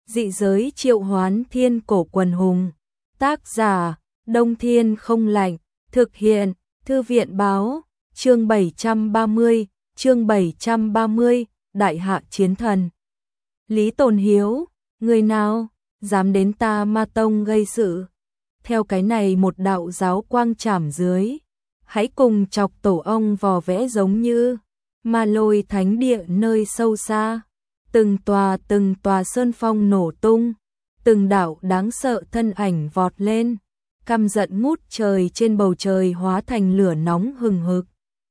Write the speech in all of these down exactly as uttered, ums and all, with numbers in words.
Dị giới triệu hoán thiên cổ quần hùng. Tác giả, Đông Thiên không lạnh. Thực hiện, Thư viện báo. Chương bảy trăm ba mươi, chương bảy trăm ba mươi, Đại hạ chiến thần. Lý Tồn Hiếu, người nào dám đến ta Ma Tông gây sự? Theo cái này một đạo giáo quang chảm dưới, hãy cùng chọc tổ ong vò vẽ giống như Ma Lôi thánh địa nơi sâu xa. Từng tòa từng tòa sơn phong nổ tung, từng đạo đáng sợ thân ảnh vọt lên, căm giận ngút trời trên bầu trời hóa thành lửa nóng hừng hực.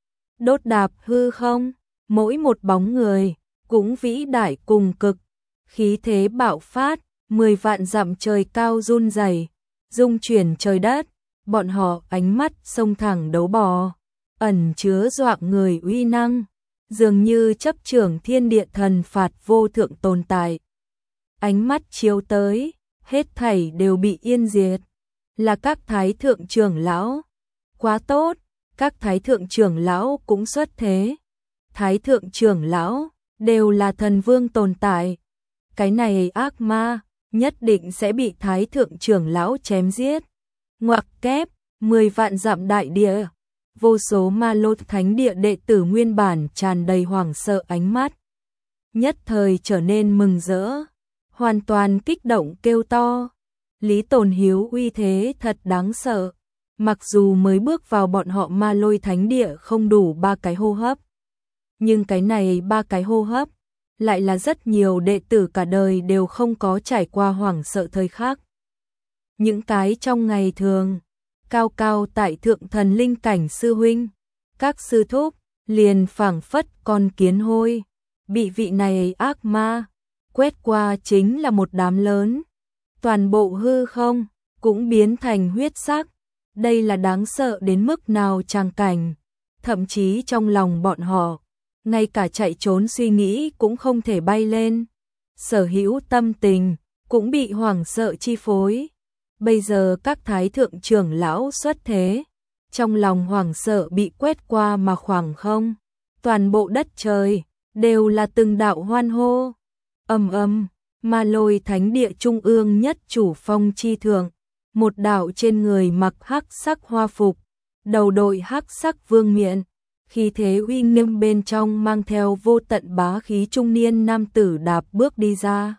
Đốt đạp hư không, mỗi một bóng người cũng vĩ đại cùng cực, khí thế bạo phát, mười vạn dặm trời cao run rẩy, rung chuyển trời đất, bọn họ ánh mắt sông thẳng đấu bò, ẩn chứa doạng người uy năng, dường như chấp trưởng thiên địa thần phạt vô thượng tồn tại. Ánh mắt chiếu tới, hết thảy đều bị yên diệt, là các thái thượng trưởng lão. Quá tốt, các thái thượng trưởng lão cũng xuất thế. Thái thượng trưởng lão đều là thần vương tồn tại. Cái này ác ma nhất định sẽ bị thái thượng trưởng lão chém giết. Ngoặc kép, mười vạn dặm đại địa, vô số Ma Lôi thánh địa đệ tử nguyên bản tràn đầy hoảng sợ ánh mắt, nhất thời trở nên mừng rỡ, hoàn toàn kích động kêu to. Lý Tồn Hiếu uy thế thật đáng sợ, mặc dù mới bước vào bọn họ Ma Lôi thánh địa không đủ ba cái hô hấp, nhưng cái này ba cái hô hấp lại là rất nhiều đệ tử cả đời đều không có trải qua hoảng sợ thời khắc. Những cái trong ngày thường cao cao tại thượng thần linh cảnh sư huynh, các sư thúc liền phảng phất con kiến hôi, bị vị này ác ma quét qua chính là một đám lớn, toàn bộ hư không cũng biến thành huyết sắc. Đây là đáng sợ đến mức nào tràng cảnh, thậm chí trong lòng bọn họ, ngay cả chạy trốn suy nghĩ cũng không thể bay lên, sở hữu tâm tình cũng bị hoảng sợ chi phối. Bây giờ các thái thượng trưởng lão xuất thế, trong lòng hoảng sợ bị quét qua mà khoảng không, toàn bộ đất trời đều là từng đạo hoan hô. Ầm ầm, Ma Lôi thánh địa trung ương nhất chủ phong chi thượng, một đạo trên người mặc hắc sắc hoa phục, đầu đội hắc sắc vương miện, khí thế uy nghiêm bên trong mang theo vô tận bá khí trung niên nam tử đạp bước đi ra.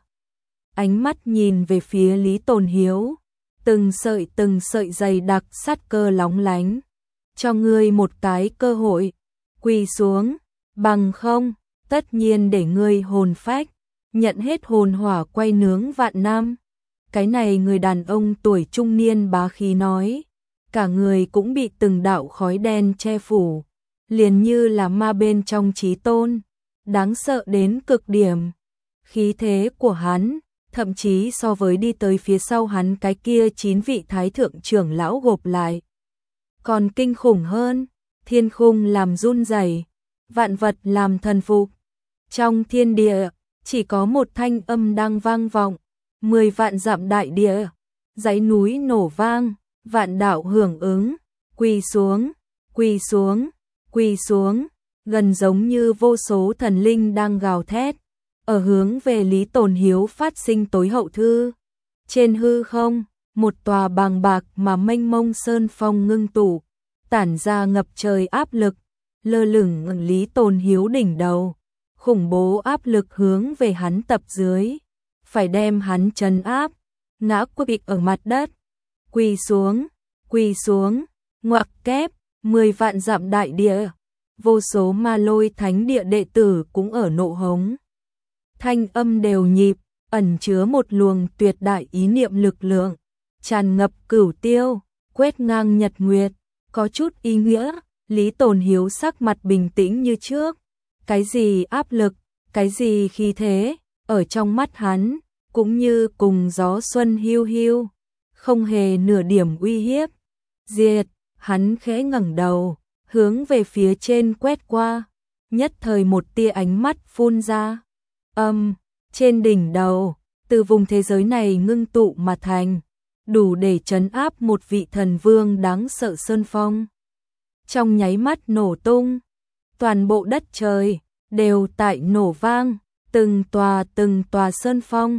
Ánh mắt nhìn về phía Lý Tồn Hiếu, từng sợi từng sợi dày đặc sát cơ lóng lánh. Cho ngươi một cái cơ hội, quỳ xuống, bằng không, tất nhiên để ngươi hồn phách, nhận hết hồn hỏa quay nướng vạn năm. Cái này người đàn ông tuổi trung niên bá khí nói, cả người cũng bị từng đạo khói đen che phủ, liền như là ma bên trong chí tôn, đáng sợ đến cực điểm. Khí thế của hắn thậm chí so với đi tới phía sau hắn cái kia chín vị thái thượng trưởng lão gộp lại còn kinh khủng hơn. Thiên khung làm run rẩy, vạn vật làm thần phục. Trong thiên địa chỉ có một thanh âm đang vang vọng, mười vạn dặm đại địa, dãy núi nổ vang, vạn đạo hưởng ứng, quỳ xuống, quỳ xuống, quỳ xuống, gần giống như vô số thần linh đang gào thét, ở hướng về Lý Tồn Hiếu phát sinh tối hậu thư. Trên hư không, một tòa bàng bạc mà mênh mông sơn phong ngưng tụ, tản ra ngập trời áp lực, lơ lửng ở Lý Tồn Hiếu đỉnh đầu, khủng bố áp lực hướng về hắn tập dưới, phải đem hắn trấn áp, ngã quỵ ở mặt đất. Quỳ xuống, quỳ xuống, ngoặc kép, mười vạn dặm đại địa, vô số Ma Lôi thánh địa đệ tử cũng ở nộ hống. Thanh âm đều nhịp, ẩn chứa một luồng tuyệt đại ý niệm lực lượng, tràn ngập cửu tiêu, quét ngang nhật nguyệt, có chút ý nghĩa. Lý Tồn Hiếu sắc mặt bình tĩnh như trước, cái gì áp lực, cái gì khí thế, ở trong mắt hắn, cũng như cùng gió xuân hiu hiu, không hề nửa điểm uy hiếp. Diệt, hắn khẽ ngẩng đầu, hướng về phía trên quét qua, nhất thời một tia ánh mắt phun ra. Âm, trên đỉnh đầu, từ vùng thế giới này ngưng tụ mà thành, đủ để trấn áp một vị thần vương đáng sợ sơn phong. Trong nháy mắt nổ tung, toàn bộ đất trời đều tại nổ vang, từng tòa từng tòa sơn phong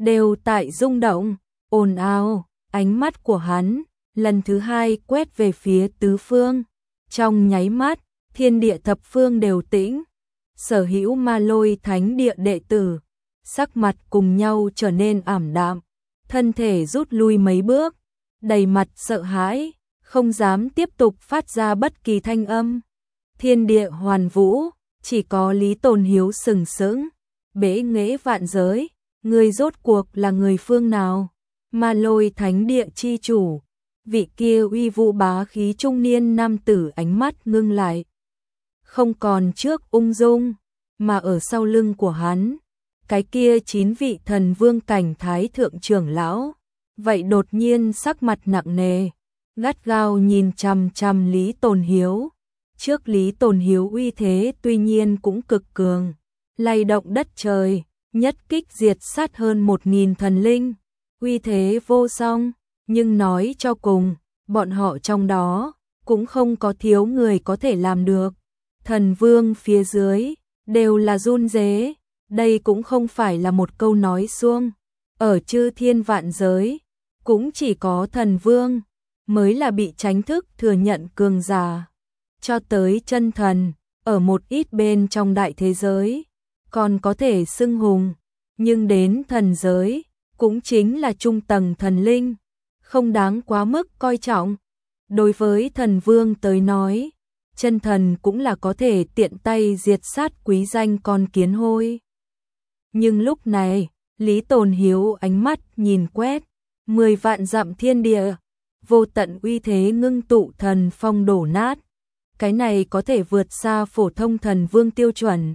đều tại rung động, ồn ào, ánh mắt của hắn lần thứ hai quét về phía tứ phương. Trong nháy mắt, thiên địa thập phương đều tĩnh. Sở hữu Ma Lôi Thánh Địa đệ tử, sắc mặt cùng nhau trở nên ảm đạm, thân thể rút lui mấy bước, đầy mặt sợ hãi, không dám tiếp tục phát ra bất kỳ thanh âm. Thiên địa hoàn vũ, chỉ có Lý Tồn Hiếu sừng sững, bế nghệ vạn giới, người rốt cuộc là người phương nào? Ma Lôi Thánh Địa chi chủ, vị kia uy vũ bá khí trung niên nam tử ánh mắt ngưng lại. Không còn trước ung dung, mà ở sau lưng của hắn, cái kia chín vị thần vương cảnh thái thượng trưởng lão, vậy đột nhiên sắc mặt nặng nề, gắt gao nhìn chằm chằm Lý Tồn Hiếu. Trước Lý Tồn Hiếu uy thế tuy nhiên cũng cực cường, lay động đất trời, nhất kích diệt sát hơn một nghìn thần linh, uy thế vô song, nhưng nói cho cùng, bọn họ trong đó cũng không có thiếu người có thể làm được. Thần vương phía dưới đều là run rế, đây cũng không phải là một câu nói suông. Ở chư thiên vạn giới, cũng chỉ có thần vương mới là bị tránh thức thừa nhận cường giả. Cho tới chân thần, ở một ít bên trong đại thế giới, còn có thể xưng hùng, nhưng đến thần giới, cũng chính là trung tầng thần linh, không đáng quá mức coi trọng. Đối với thần vương tới nói, chân thần cũng là có thể tiện tay diệt sát quý danh con kiến hôi. Nhưng lúc này, Lý Tồn Hiếu ánh mắt nhìn quét, mười vạn dặm thiên địa, vô tận uy thế ngưng tụ thần phong đổ nát. Cái này có thể vượt xa phổ thông thần vương tiêu chuẩn.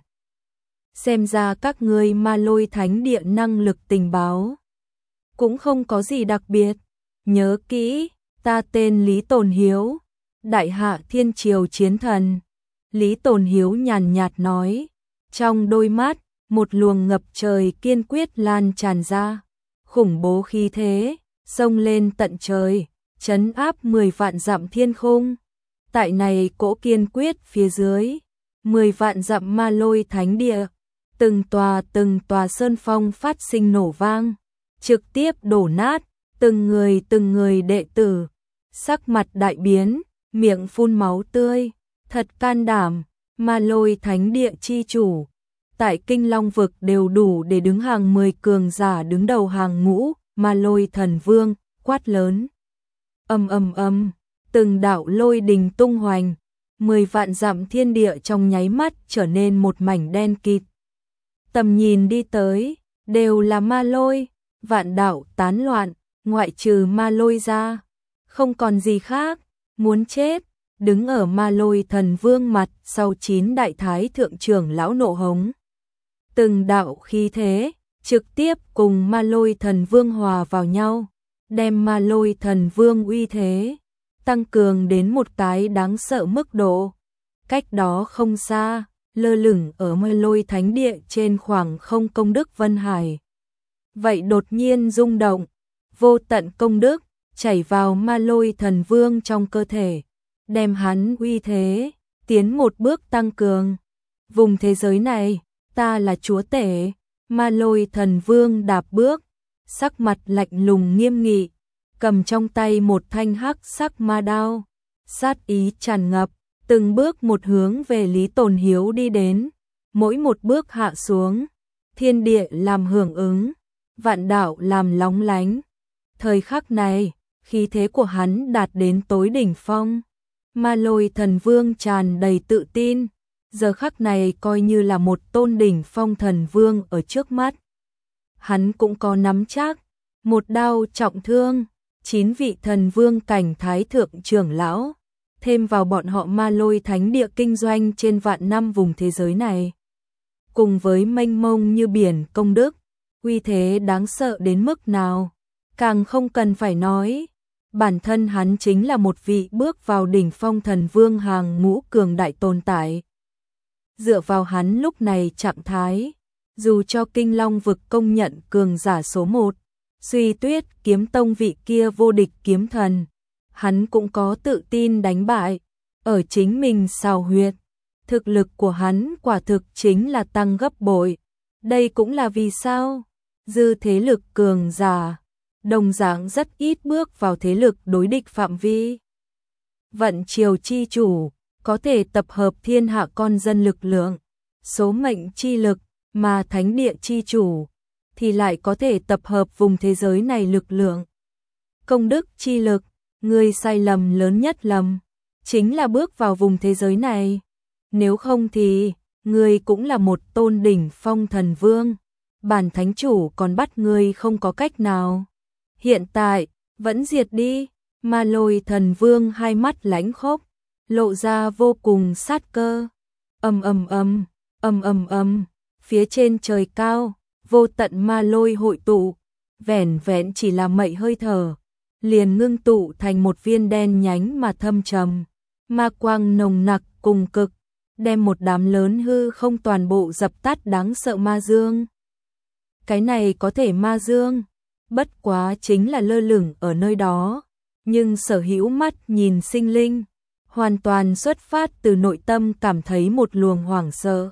Xem ra các ngươi Ma Lôi Thánh Địa năng lực tình báo cũng không có gì đặc biệt. Nhớ kỹ, ta tên Lý Tồn Hiếu, đại hạ thiên triều chiến thần. Lý Tồn Hiếu nhàn nhạt nói, trong đôi mắt, một luồng ngập trời kiên quyết lan tràn ra, khủng bố khí thế, xông lên tận trời, trấn áp mười vạn dặm thiên khung. Tại này cỗ kiên quyết phía dưới, mười vạn dặm Ma Lôi Thánh Địa, từng tòa từng tòa sơn phong phát sinh nổ vang, trực tiếp đổ nát, từng người từng người đệ tử, sắc mặt đại biến, miệng phun máu tươi, thật can đảm, Ma Lôi Thánh Địa chi chủ, tại Kinh Long vực đều đủ để đứng hàng mười cường giả đứng đầu hàng ngũ. Ma Lôi Thần Vương quát lớn, ầm ầm ầm, từng đạo lôi đình tung hoành, mười vạn dặm thiên địa trong nháy mắt trở nên một mảnh đen kịt. Tầm nhìn đi tới, đều là ma lôi, vạn đạo tán loạn, ngoại trừ ma lôi ra, không còn gì khác, muốn chết. Đứng ở Ma Lôi Thần Vương mặt sau chín đại thái thượng trưởng lão nộ hống. Từng đạo khí thế, trực tiếp cùng Ma Lôi Thần Vương hòa vào nhau, đem Ma Lôi Thần Vương uy thế tăng cường đến một cái đáng sợ mức độ. Cách đó không xa, lơ lửng ở Ma Lôi Thánh Địa trên khoảng không công đức Vân Hải. Vậy đột nhiên rung động, vô tận công đức chảy vào Ma Lôi Thần Vương trong cơ thể, đem hắn uy thế tiến một bước tăng cường. Vùng thế giới này, ta là chúa tể. Ma Lôi Thần Vương đạp bước, sắc mặt lạnh lùng nghiêm nghị, cầm trong tay một thanh hắc sắc ma đao, sát ý tràn ngập, từng bước một hướng về Lý Tồn Hiếu đi đến, mỗi một bước hạ xuống, thiên địa làm hưởng ứng, vạn đạo làm lóng lánh. Thời khắc này, khí thế của hắn đạt đến tối đỉnh phong. Ma Lôi Thần Vương tràn đầy tự tin, giờ khắc này coi như là một tôn đỉnh phong thần vương ở trước mắt. Hắn cũng có nắm chắc, một đao trọng thương, chín vị thần vương cảnh thái thượng trưởng lão, thêm vào bọn họ Ma Lôi Thánh Địa kinh doanh trên vạn năm vùng thế giới này. Cùng với mênh mông như biển công đức, uy thế đáng sợ đến mức nào, càng không cần phải nói. Bản thân hắn chính là một vị bước vào đỉnh phong thần vương hàng ngũ cường đại tồn tại. Dựa vào hắn lúc này trạng thái, dù cho Kinh Long vực công nhận cường giả số một, Suy Tuyết kiếm tông vị kia vô địch kiếm thần, hắn cũng có tự tin đánh bại, ở chính mình xào huyệt. Thực lực của hắn quả thực chính là tăng gấp bội. Đây cũng là vì sao dư thế lực cường giả, đồng dạng rất ít bước vào thế lực đối địch phạm vi. Vận triều chi chủ, có thể tập hợp thiên hạ con dân lực lượng, số mệnh chi lực, mà thánh địa chi chủ, thì lại có thể tập hợp vùng thế giới này lực lượng. Công đức chi lực, người sai lầm lớn nhất lầm, chính là bước vào vùng thế giới này. Nếu không thì, người cũng là một tôn đỉnh phong thần vương, bản thánh chủ còn bắt người không có cách nào. Hiện tại, vẫn diệt đi, Ma Lôi thần vương hai mắt lãnh khốc, lộ ra vô cùng sát cơ. Ầm ầm ầm, ầm ầm ầm, phía trên trời cao, vô tận ma lôi hội tụ, vẻn vẹn chỉ là mậy hơi thở, liền ngưng tụ thành một viên đen nhánh mà thâm trầm, ma quang nồng nặc cùng cực, đem một đám lớn hư không toàn bộ dập tắt đáng sợ ma dương. Cái này có thể ma dương, bất quá chính là lơ lửng ở nơi đó, nhưng sở hữu mắt nhìn sinh linh, hoàn toàn xuất phát từ nội tâm cảm thấy một luồng hoảng sợ.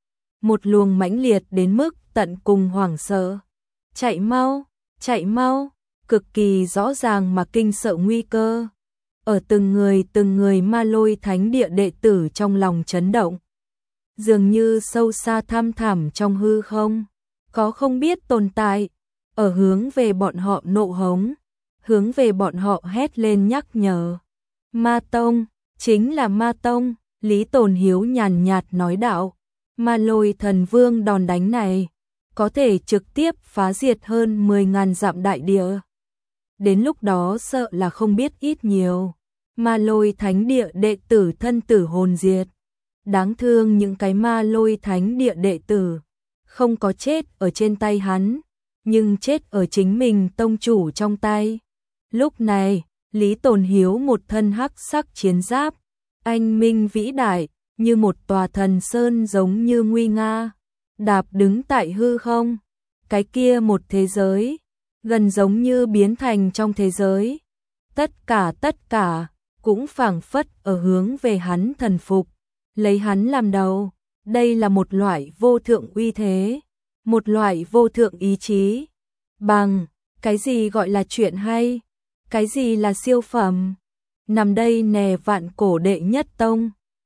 Một luồng mãnh liệt đến mức tận cùng hoảng sợ. Chạy mau, chạy mau, cực kỳ rõ ràng mà kinh sợ nguy cơ. Ở từng người từng người Ma Lôi thánh địa đệ tử trong lòng chấn động. Dường như sâu xa thăm thẳm trong hư không, có không biết tồn tại, ở hướng về bọn họ nộ hống, hướng về bọn họ hét lên nhắc nhở. Ma Tông, chính là Ma Tông, Lý Tồn Hiếu nhàn nhạt nói đạo. Ma Lôi thần vương đòn đánh này, có thể trực tiếp phá diệt hơn mười ngàn dặm đại địa. Đến lúc đó sợ là không biết ít nhiều. Ma Lôi thánh địa đệ tử thân tử hồn diệt. Đáng thương những cái Ma Lôi thánh địa đệ tử, không có chết ở trên tay hắn, nhưng chết ở chính mình tông chủ trong tay. Lúc này, Lý Tồn Hiếu một thân hắc sắc chiến giáp, anh minh vĩ đại, như một tòa thần sơn giống như nguy nga, đạp đứng tại hư không. Cái kia một thế giới, gần giống như biến thành trong thế giới. Tất cả tất cả, cũng phảng phất ở hướng về hắn thần phục, lấy hắn làm đầu. Đây là một loại vô thượng uy thế, một loại vô thượng ý chí. Bằng, cái gì gọi là chuyện hay, cái gì là siêu phẩm. Nằm đây nè vạn cổ đệ nhất tông,